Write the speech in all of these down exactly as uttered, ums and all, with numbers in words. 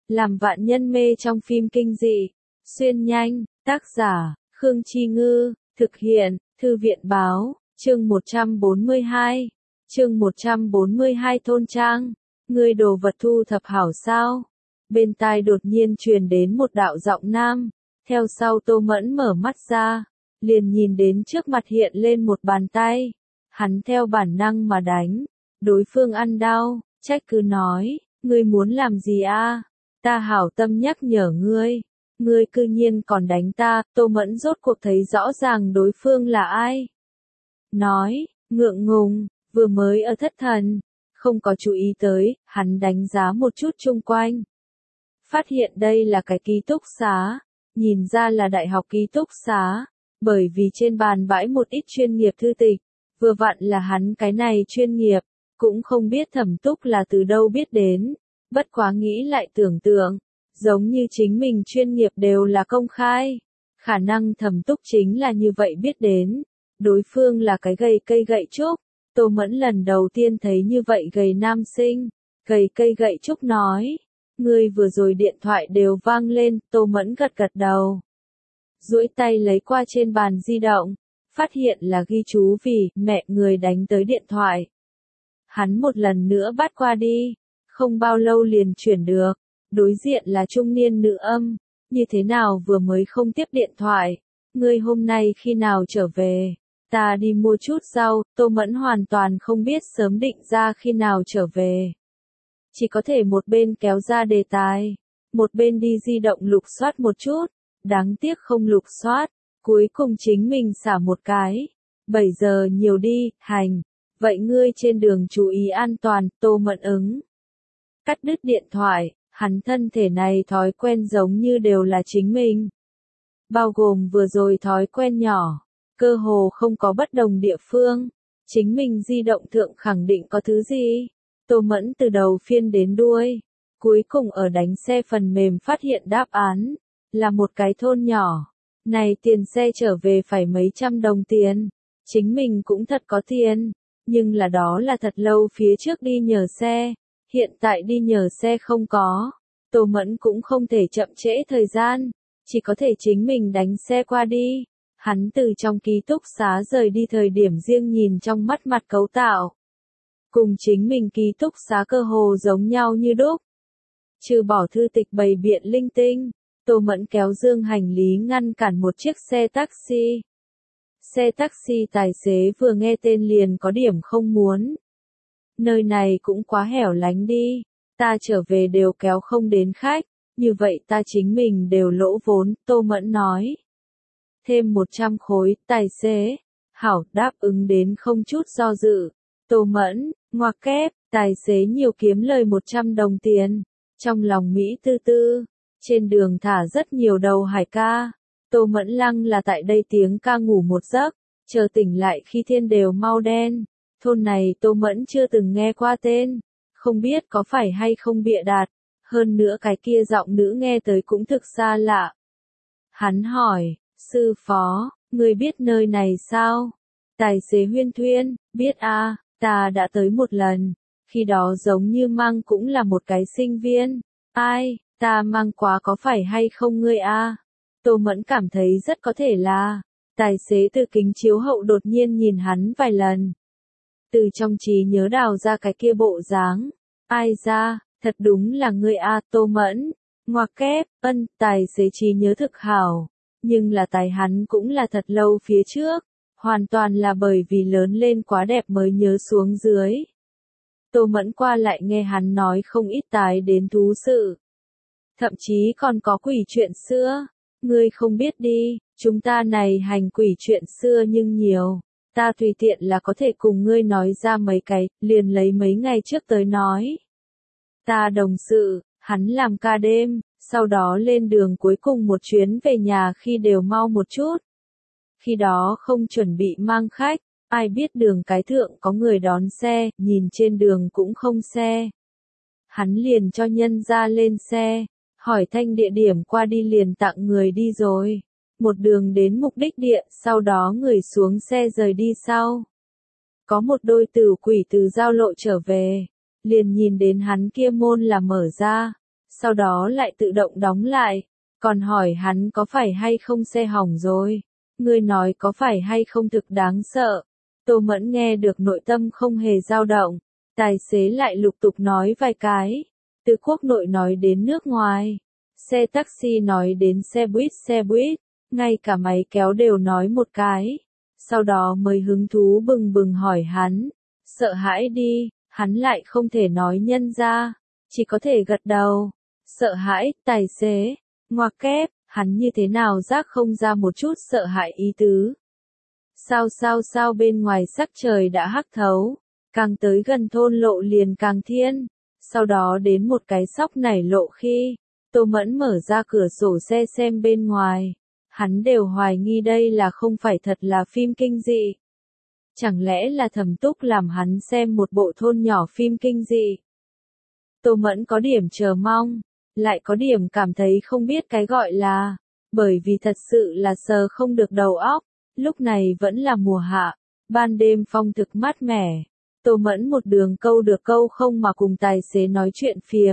làm vạn nhân mê trong phim kinh dị. Xuyên nhanh, tác giả, Khương Chi Ngư, thực hiện, Thư viện Báo, chương một trăm bốn mươi hai. Chương một trăm bốn mươi hai thôn trang. Ngươi đồ vật thu thập hảo sao? Bên tai đột nhiên truyền đến một đạo giọng nam. Theo sau Tô Mẫn mở mắt ra, liền nhìn đến trước mặt hiện lên một bàn tay. Hắn theo bản năng mà đánh. Đối phương ăn đau, trách cứ nói, ngươi muốn làm gì a? Ta hảo tâm nhắc nhở ngươi. Ngươi cư nhiên còn đánh ta. Tô Mẫn rốt cuộc thấy rõ ràng đối phương là ai. Nói, ngượng ngùng, vừa mới ở thất thần, không có chú ý tới, hắn đánh giá một chút chung quanh. Phát hiện đây là cái ký túc xá, nhìn ra là đại học ký túc xá, bởi vì trên bàn bãi một ít chuyên nghiệp thư tịch, vừa vặn là hắn cái này chuyên nghiệp, cũng không biết Thẩm Túc là từ đâu biết đến, bất quá nghĩ lại tưởng tượng, giống như chính mình chuyên nghiệp đều là công khai, khả năng Thẩm Túc chính là như vậy biết đến, đối phương là cái gầy cây gậy trúc. Tô Mẫn lần đầu tiên thấy như vậy gầy nam sinh, gầy cây gậy trúc nói, ngươi vừa rồi điện thoại đều vang lên. Tô Mẫn gật gật đầu, duỗi tay lấy qua trên bàn di động, phát hiện là ghi chú vì mẹ người đánh tới điện thoại. Hắn một lần nữa bắt qua đi, không bao lâu liền chuyển được, đối diện là trung niên nữ âm, như thế nào vừa mới không tiếp điện thoại, ngươi hôm nay khi nào trở về? Ta đi mua chút rau. Tô Mẫn hoàn toàn không biết sớm định ra khi nào trở về. Chỉ có thể một bên kéo ra đề tài, một bên đi di động lục soát một chút, đáng tiếc không lục soát, cuối cùng chính mình xả một cái. bảy giờ nhiều đi, hành, vậy ngươi trên đường chú ý an toàn. Tô Mẫn ứng. Cắt đứt điện thoại, hắn thân thể này thói quen giống như đều là chính mình. Bao gồm vừa rồi thói quen nhỏ. Cơ hồ không có bất đồng địa phương, chính mình di động thượng khẳng định có thứ gì. Tô Mẫn từ đầu phiên đến đuôi, cuối cùng ở đánh xe phần mềm phát hiện đáp án, là một cái thôn nhỏ. Này tiền xe trở về phải mấy trăm đồng tiền, chính mình cũng thật có tiền, nhưng là đó là thật lâu phía trước đi nhờ xe, hiện tại đi nhờ xe không có. Tô Mẫn cũng không thể chậm trễ thời gian, chỉ có thể chính mình đánh xe qua đi. Hắn từ trong ký túc xá rời đi thời điểm riêng nhìn trong mắt mặt cấu tạo. Cùng chính mình ký túc xá cơ hồ giống nhau như đúc. Trừ bỏ thư tịch bày biện linh tinh, Tô Mẫn kéo dương hành lý ngăn cản một chiếc xe taxi. Xe taxi tài xế vừa nghe tên liền có điểm không muốn. Nơi này cũng quá hẻo lánh đi, ta trở về đều kéo không đến khách, như vậy ta chính mình đều lỗ vốn. Tô Mẫn nói. Thêm một trăm khối. Tài xế, hảo, đáp ứng đến không chút do dự. Tô Mẫn, ngoặc kép, tài xế nhiều kiếm lời một trăm đồng tiền. Trong lòng Mỹ tư tư, trên đường thả rất nhiều đầu hải ca. Tô Mẫn lăng là tại đây tiếng ca ngủ một giấc, chờ tỉnh lại khi thiên đều mau đen. Thôn này Tô Mẫn chưa từng nghe qua tên, không biết có phải hay không bịa đặt, hơn nữa cái kia giọng nữ nghe tới cũng thực xa lạ. Hắn hỏi. Sư phó, ngươi biết nơi này sao? Tài xế huyên thuyên, biết a, à, ta đã tới một lần, khi đó giống như mang cũng là một cái sinh viên. Ai, ta mang quá có phải hay không ngươi a? À? Tô Mẫn cảm thấy rất có thể là, tài xế từ kính chiếu hậu đột nhiên nhìn hắn vài lần. Từ trong trí nhớ đào ra cái kia bộ dáng, ai ra, thật đúng là ngươi a. À. Tô Mẫn, ngoặc kép, ân, tài xế trí nhớ thực hảo. Nhưng là tài hắn cũng là thật lâu phía trước, hoàn toàn là bởi vì lớn lên quá đẹp mới nhớ xuống dưới. Tô Mẫn qua lại nghe hắn nói không ít tái đến thú sự. Thậm chí còn có quỷ chuyện xưa, ngươi không biết đi, chúng ta này hành quỷ chuyện xưa nhưng nhiều, ta tùy tiện là có thể cùng ngươi nói ra mấy cái, liền lấy mấy ngày trước tới nói. Ta đồng sự, hắn làm ca đêm. Sau đó lên đường cuối cùng một chuyến về nhà khi đều mau một chút. Khi đó không chuẩn bị mang khách, ai biết đường cái thượng có người đón xe, nhìn trên đường cũng không xe. Hắn liền cho nhân ra lên xe, hỏi thanh địa điểm qua đi liền tặng người đi rồi. Một đường đến mục đích địa, sau đó người xuống xe rời đi sau. Có một đôi tử quỷ từ giao lộ trở về, liền nhìn đến hắn kia môn là mở ra. sau đó lại tự động đóng lại, còn hỏi hắn có phải hay không xe hỏng rồi, ngươi nói có phải hay không thực đáng sợ. Tô Mẫn nghe được nội tâm không hề dao động, tài xế lại lục tục nói vài cái, từ quốc nội nói đến nước ngoài, xe taxi nói đến xe buýt xe buýt, ngay cả máy kéo đều nói một cái, sau đó mới hứng thú bừng bừng hỏi hắn, sợ hãi đi, hắn lại không thể nói nhân ra, chỉ có thể gật đầu, sợ hãi, tài xế, ngoặc kép, hắn như thế nào giác không ra một chút sợ hãi ý tứ. Sao sao sao bên ngoài sắc trời đã hắc thấu, càng tới gần thôn lộ liền càng thiên, sau đó đến một cái sóc nảy lộ khi, Tô Mẫn mở ra cửa sổ xe xem bên ngoài, hắn đều hoài nghi đây là không phải thật là phim kinh dị. Chẳng lẽ là Thẩm Túc làm hắn xem một bộ thôn nhỏ phim kinh dị? Tô Mẫn có điểm chờ mong, lại có điểm cảm thấy không biết cái gọi là, bởi vì thật sự là sờ không được đầu óc, lúc này vẫn là mùa hạ, ban đêm phong thực mát mẻ. Tô Mẫn một đường câu được câu không mà cùng tài xế nói chuyện phiếm.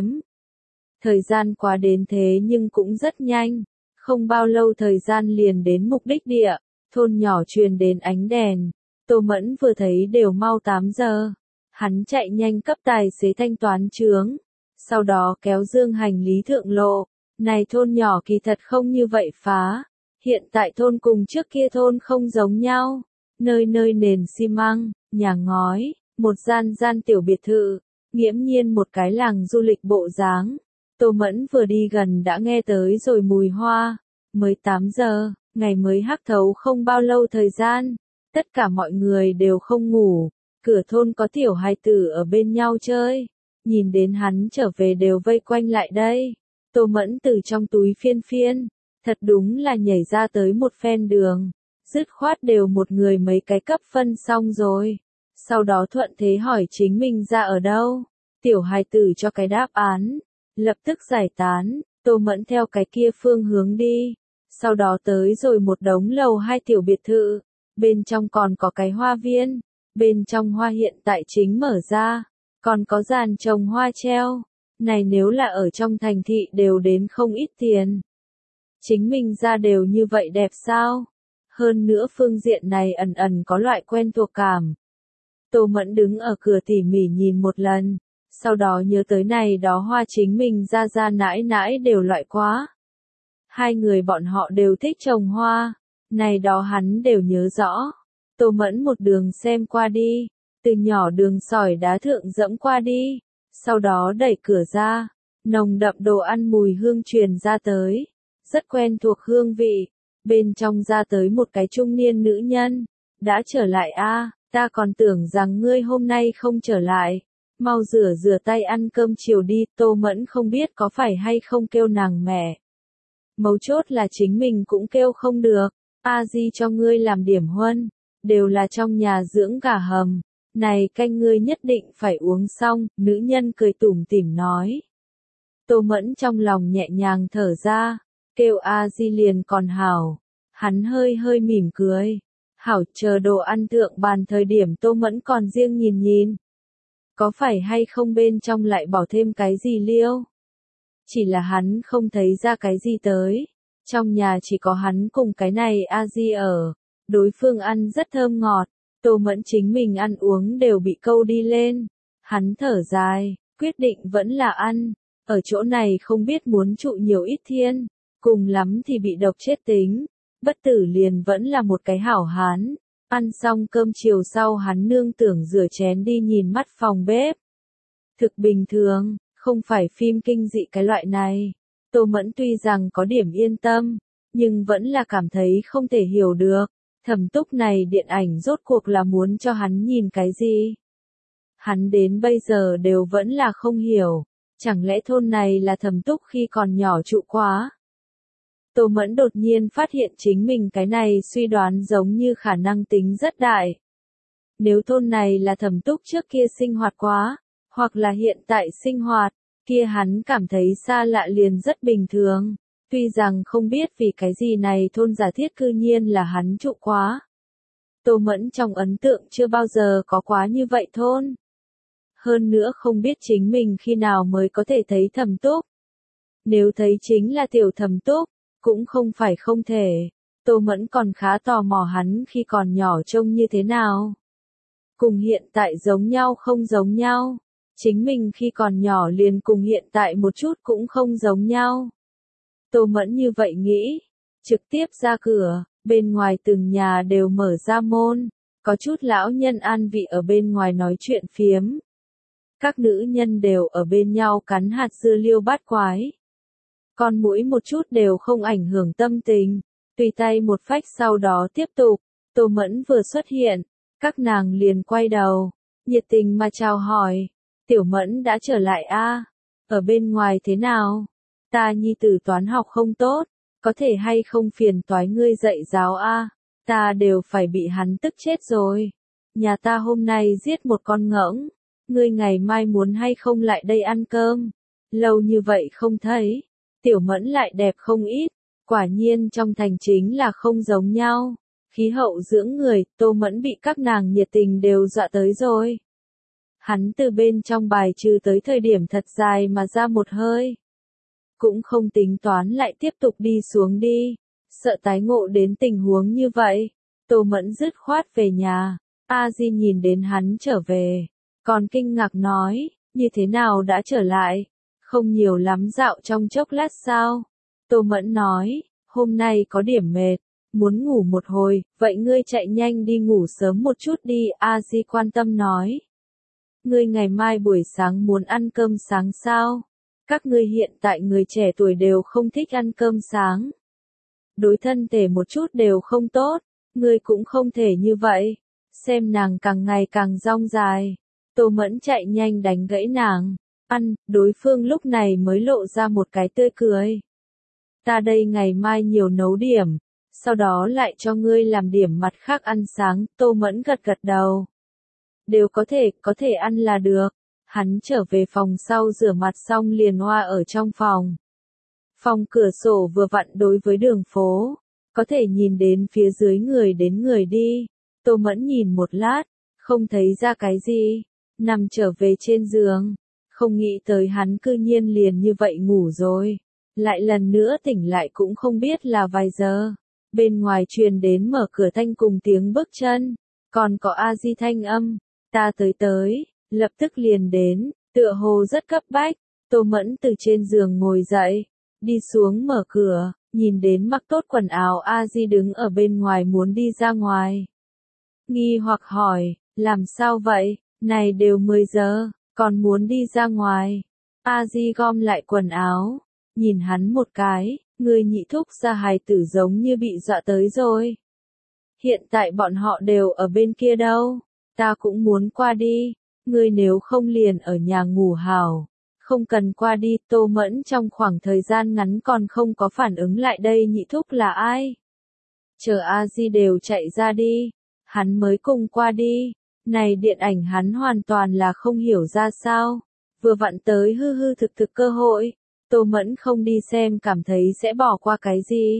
Thời gian qua đến thế nhưng cũng rất nhanh, không bao lâu thời gian liền đến mục đích địa, thôn nhỏ truyền đến ánh đèn. Tô Mẫn vừa thấy đều mau tám giờ, hắn chạy nhanh cấp tài xế thanh toán chướng, sau đó kéo dương hành lý thượng lộ. Này thôn nhỏ kỳ thật không như vậy phá, hiện tại thôn cùng trước kia thôn không giống nhau, nơi nơi nền xi măng, nhà ngói, một gian gian tiểu biệt thự, nghiễm nhiên một cái làng du lịch bộ dáng. Tô Mẫn vừa đi gần đã nghe tới rồi mùi hoa, mới tám giờ, ngày mới hắc thấu không bao lâu thời gian, tất cả mọi người đều không ngủ, cửa thôn có tiểu hài tử ở bên nhau chơi, nhìn đến hắn trở về đều vây quanh lại đây. Tô Mẫn từ trong túi phiên phiên, thật đúng là nhảy ra tới một phen đường, dứt khoát đều một người mấy cái cấp phân xong rồi, sau đó thuận thế hỏi chính mình ra ở đâu, tiểu hài tử cho cái đáp án, lập tức giải tán, Tô Mẫn theo cái kia phương hướng đi, sau đó tới rồi một đống lầu hai tiểu biệt thự, bên trong còn có cái hoa viên, bên trong hoa hiện tại chính mở ra, còn có dàn trồng hoa treo. Này nếu là ở trong thành thị đều đến không ít tiền. Chính mình ra đều như vậy đẹp sao? Hơn nữa phương diện này ẩn ẩn có loại quen thuộc cảm. Tô Mẫn đứng ở cửa tỉ mỉ nhìn một lần, sau đó nhớ tới này đó hoa chính mình ra ra nãi nãi đều loại quá. Hai người bọn họ đều thích trồng hoa, này đó hắn đều nhớ rõ. Tô Mẫn một đường xem qua đi, từ nhỏ đường sỏi đá thượng dẫm qua đi. Sau đó đẩy cửa ra, nồng đậm đồ ăn mùi hương truyền ra tới, rất quen thuộc hương vị, bên trong ra tới một cái trung niên nữ nhân, đã trở lại a, ta còn tưởng rằng ngươi hôm nay không trở lại, mau rửa rửa tay ăn cơm chiều đi. Tô Mẫn không biết có phải hay không kêu nàng mẹ. Mấu chốt là chính mình cũng kêu không được, a di cho ngươi làm điểm huân, đều là trong nhà dưỡng gà hầm. Này canh ngươi nhất định phải uống xong, nữ nhân cười tủm tỉm nói. Tô Mẫn trong lòng nhẹ nhàng thở ra, kêu a di liền còn hảo. Hắn hơi hơi mỉm cười. Hảo, chờ đồ ăn thượng bàn thời điểm Tô Mẫn còn riêng nhìn nhìn. Có phải hay không bên trong lại bỏ thêm cái gì liêu? Chỉ là hắn không thấy ra cái gì tới. Trong nhà chỉ có hắn cùng cái này a di ở. Đối phương ăn rất thơm ngọt. Tô Mẫn chính mình ăn uống đều bị câu đi lên. Hắn thở dài, quyết định vẫn là ăn. Ở chỗ này không biết muốn trụ nhiều ít thiên. Cùng lắm thì bị độc chết tính. Bất tử liền vẫn là một cái hảo hán. Ăn xong cơm chiều sau hắn nương tưởng rửa chén đi nhìn mắt phòng bếp. Thực bình thường, không phải phim kinh dị cái loại này. Tô Mẫn tuy rằng có điểm yên tâm, nhưng vẫn là cảm thấy không thể hiểu được. Thẩm Túc này điện ảnh rốt cuộc là muốn cho hắn nhìn cái gì? Hắn đến bây giờ đều vẫn là không hiểu. Chẳng lẽ thôn này là Thẩm Túc khi còn nhỏ trụ quá? Tô Mẫn đột nhiên phát hiện chính mình cái này suy đoán giống như khả năng tính rất đại. Nếu thôn này là Thẩm Túc trước kia sinh hoạt quá, hoặc là hiện tại sinh hoạt, kia hắn cảm thấy xa lạ liền rất bình thường. Tuy rằng không biết vì cái gì này thôn giả thiết cư nhiên là hắn trụ quá. Tô Mẫn trong ấn tượng chưa bao giờ có quá như vậy thôn. Hơn nữa không biết chính mình khi nào mới có thể thấy Thẩm Túc. Nếu thấy chính là Tiểu Thẩm Túc, cũng không phải không thể. Tô Mẫn còn khá tò mò hắn khi còn nhỏ trông như thế nào. Cùng hiện tại giống nhau không giống nhau. Chính mình khi còn nhỏ liền cùng hiện tại một chút cũng không giống nhau. Tô Mẫn như vậy nghĩ. Trực tiếp ra cửa, bên ngoài từng nhà đều mở ra môn. Có chút lão nhân an vị ở bên ngoài nói chuyện phiếm. Các nữ nhân đều ở bên nhau cắn hạt dưa liêu bát quái. Con mũi một chút đều không ảnh hưởng tâm tình. Tùy tay một phách sau đó tiếp tục. Tô Mẫn vừa xuất hiện. Các nàng liền quay đầu. Nhiệt tình mà chào hỏi. Tiểu Mẫn đã trở lại a? Ở bên ngoài thế nào? Ta nhi tử toán học không tốt. Có thể hay không phiền toái ngươi dạy giáo a? Ta đều phải bị hắn tức chết rồi. Nhà ta hôm nay giết một con ngỗng. Ngươi ngày mai muốn hay không lại đây ăn cơm? Lâu như vậy không thấy. Tiểu Mẫn lại đẹp không ít. Quả nhiên trong thành chính là không giống nhau. Khí hậu dưỡng người, Tô Mẫn bị các nàng nhiệt tình đều dọa tới rồi. Hắn từ bên trong bài trừ tới thời điểm thật dài mà ra một hơi. Cũng không tính toán lại tiếp tục đi xuống đi. Sợ tái ngộ đến tình huống như vậy. Tô Mẫn dứt khoát về nhà. A Di nhìn đến hắn trở về. Còn kinh ngạc nói, như thế nào đã trở lại? Không nhiều lắm dạo trong chốc lát sao? Tô Mẫn nói, hôm nay có điểm mệt. Muốn ngủ một hồi, vậy ngươi chạy nhanh đi ngủ sớm một chút đi, A Di quan tâm nói. Ngươi ngày mai buổi sáng muốn ăn cơm sáng sao? Các ngươi hiện tại người trẻ tuổi đều không thích ăn cơm sáng. Đối thân thể một chút đều không tốt, ngươi cũng không thể như vậy. Xem nàng càng ngày càng rong dài. Tô Mẫn chạy nhanh đánh gãy nàng. Ăn, đối phương lúc này mới lộ ra một cái tươi cười. Ta đây ngày mai nhiều nấu điểm. Sau đó lại cho ngươi làm điểm mặt khác ăn sáng, Tô Mẫn gật gật đầu. Đều có thể, có thể ăn là được. Hắn trở về phòng sau rửa mặt xong liền hoa ở trong phòng. Phòng cửa sổ vừa vặn đối với đường phố. Có thể nhìn đến phía dưới người đến người đi. Tô Mẫn nhìn một lát, không thấy ra cái gì. Nằm trở về trên giường. Không nghĩ tới hắn cư nhiên liền như vậy ngủ rồi. Lại lần nữa tỉnh lại cũng không biết là vài giờ. Bên ngoài truyền đến mở cửa thanh cùng tiếng bước chân. Còn có A Di thanh âm. Ta tới tới, lập tức liền đến, tựa hồ rất cấp bách. Tô Mẫn từ trên giường ngồi dậy, đi xuống mở cửa, nhìn đến mặc tốt quần áo A Di đứng ở bên ngoài muốn đi ra ngoài. Nghi hoặc hỏi, làm sao vậy, này đều mười giờ, còn muốn đi ra ngoài. A Di gom lại quần áo, nhìn hắn một cái, người nhị thúc ra hài tử giống như bị dọa tới rồi. Hiện tại bọn họ đều ở bên kia đâu, ta cũng muốn qua đi, ngươi nếu không liền ở nhà ngủ hào. Không cần qua đi, Tô Mẫn trong khoảng thời gian ngắn còn không có phản ứng lại đây nhị thúc là ai. Chờ A Di đều chạy ra đi, hắn mới cùng qua đi. Này điện ảnh hắn hoàn toàn là không hiểu ra sao. Vừa vặn tới hư hư thực thực cơ hội. Tô Mẫn không đi xem cảm thấy sẽ bỏ qua cái gì.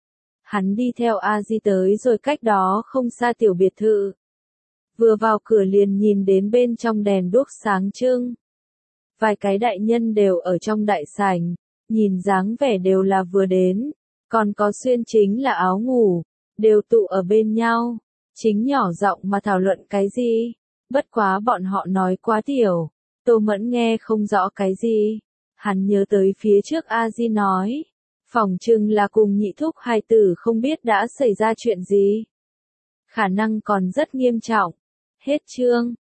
Hắn đi theo A Di tới rồi cách đó không xa tiểu biệt thự. Vừa vào cửa liền nhìn đến bên trong đèn đuốc sáng trưng. Vài cái đại nhân đều ở trong đại sảnh, nhìn dáng vẻ đều là vừa đến, còn có xuyên chính là áo ngủ, đều tụ ở bên nhau, chính nhỏ giọng mà thảo luận cái gì, bất quá bọn họ nói quá tiểu, Tô Mẫn nghe không rõ cái gì, hắn nhớ tới phía trước A Di nói, phỏng chừng là cùng nhị thúc hai tử không biết đã xảy ra chuyện gì, khả năng còn rất nghiêm trọng, hết chương.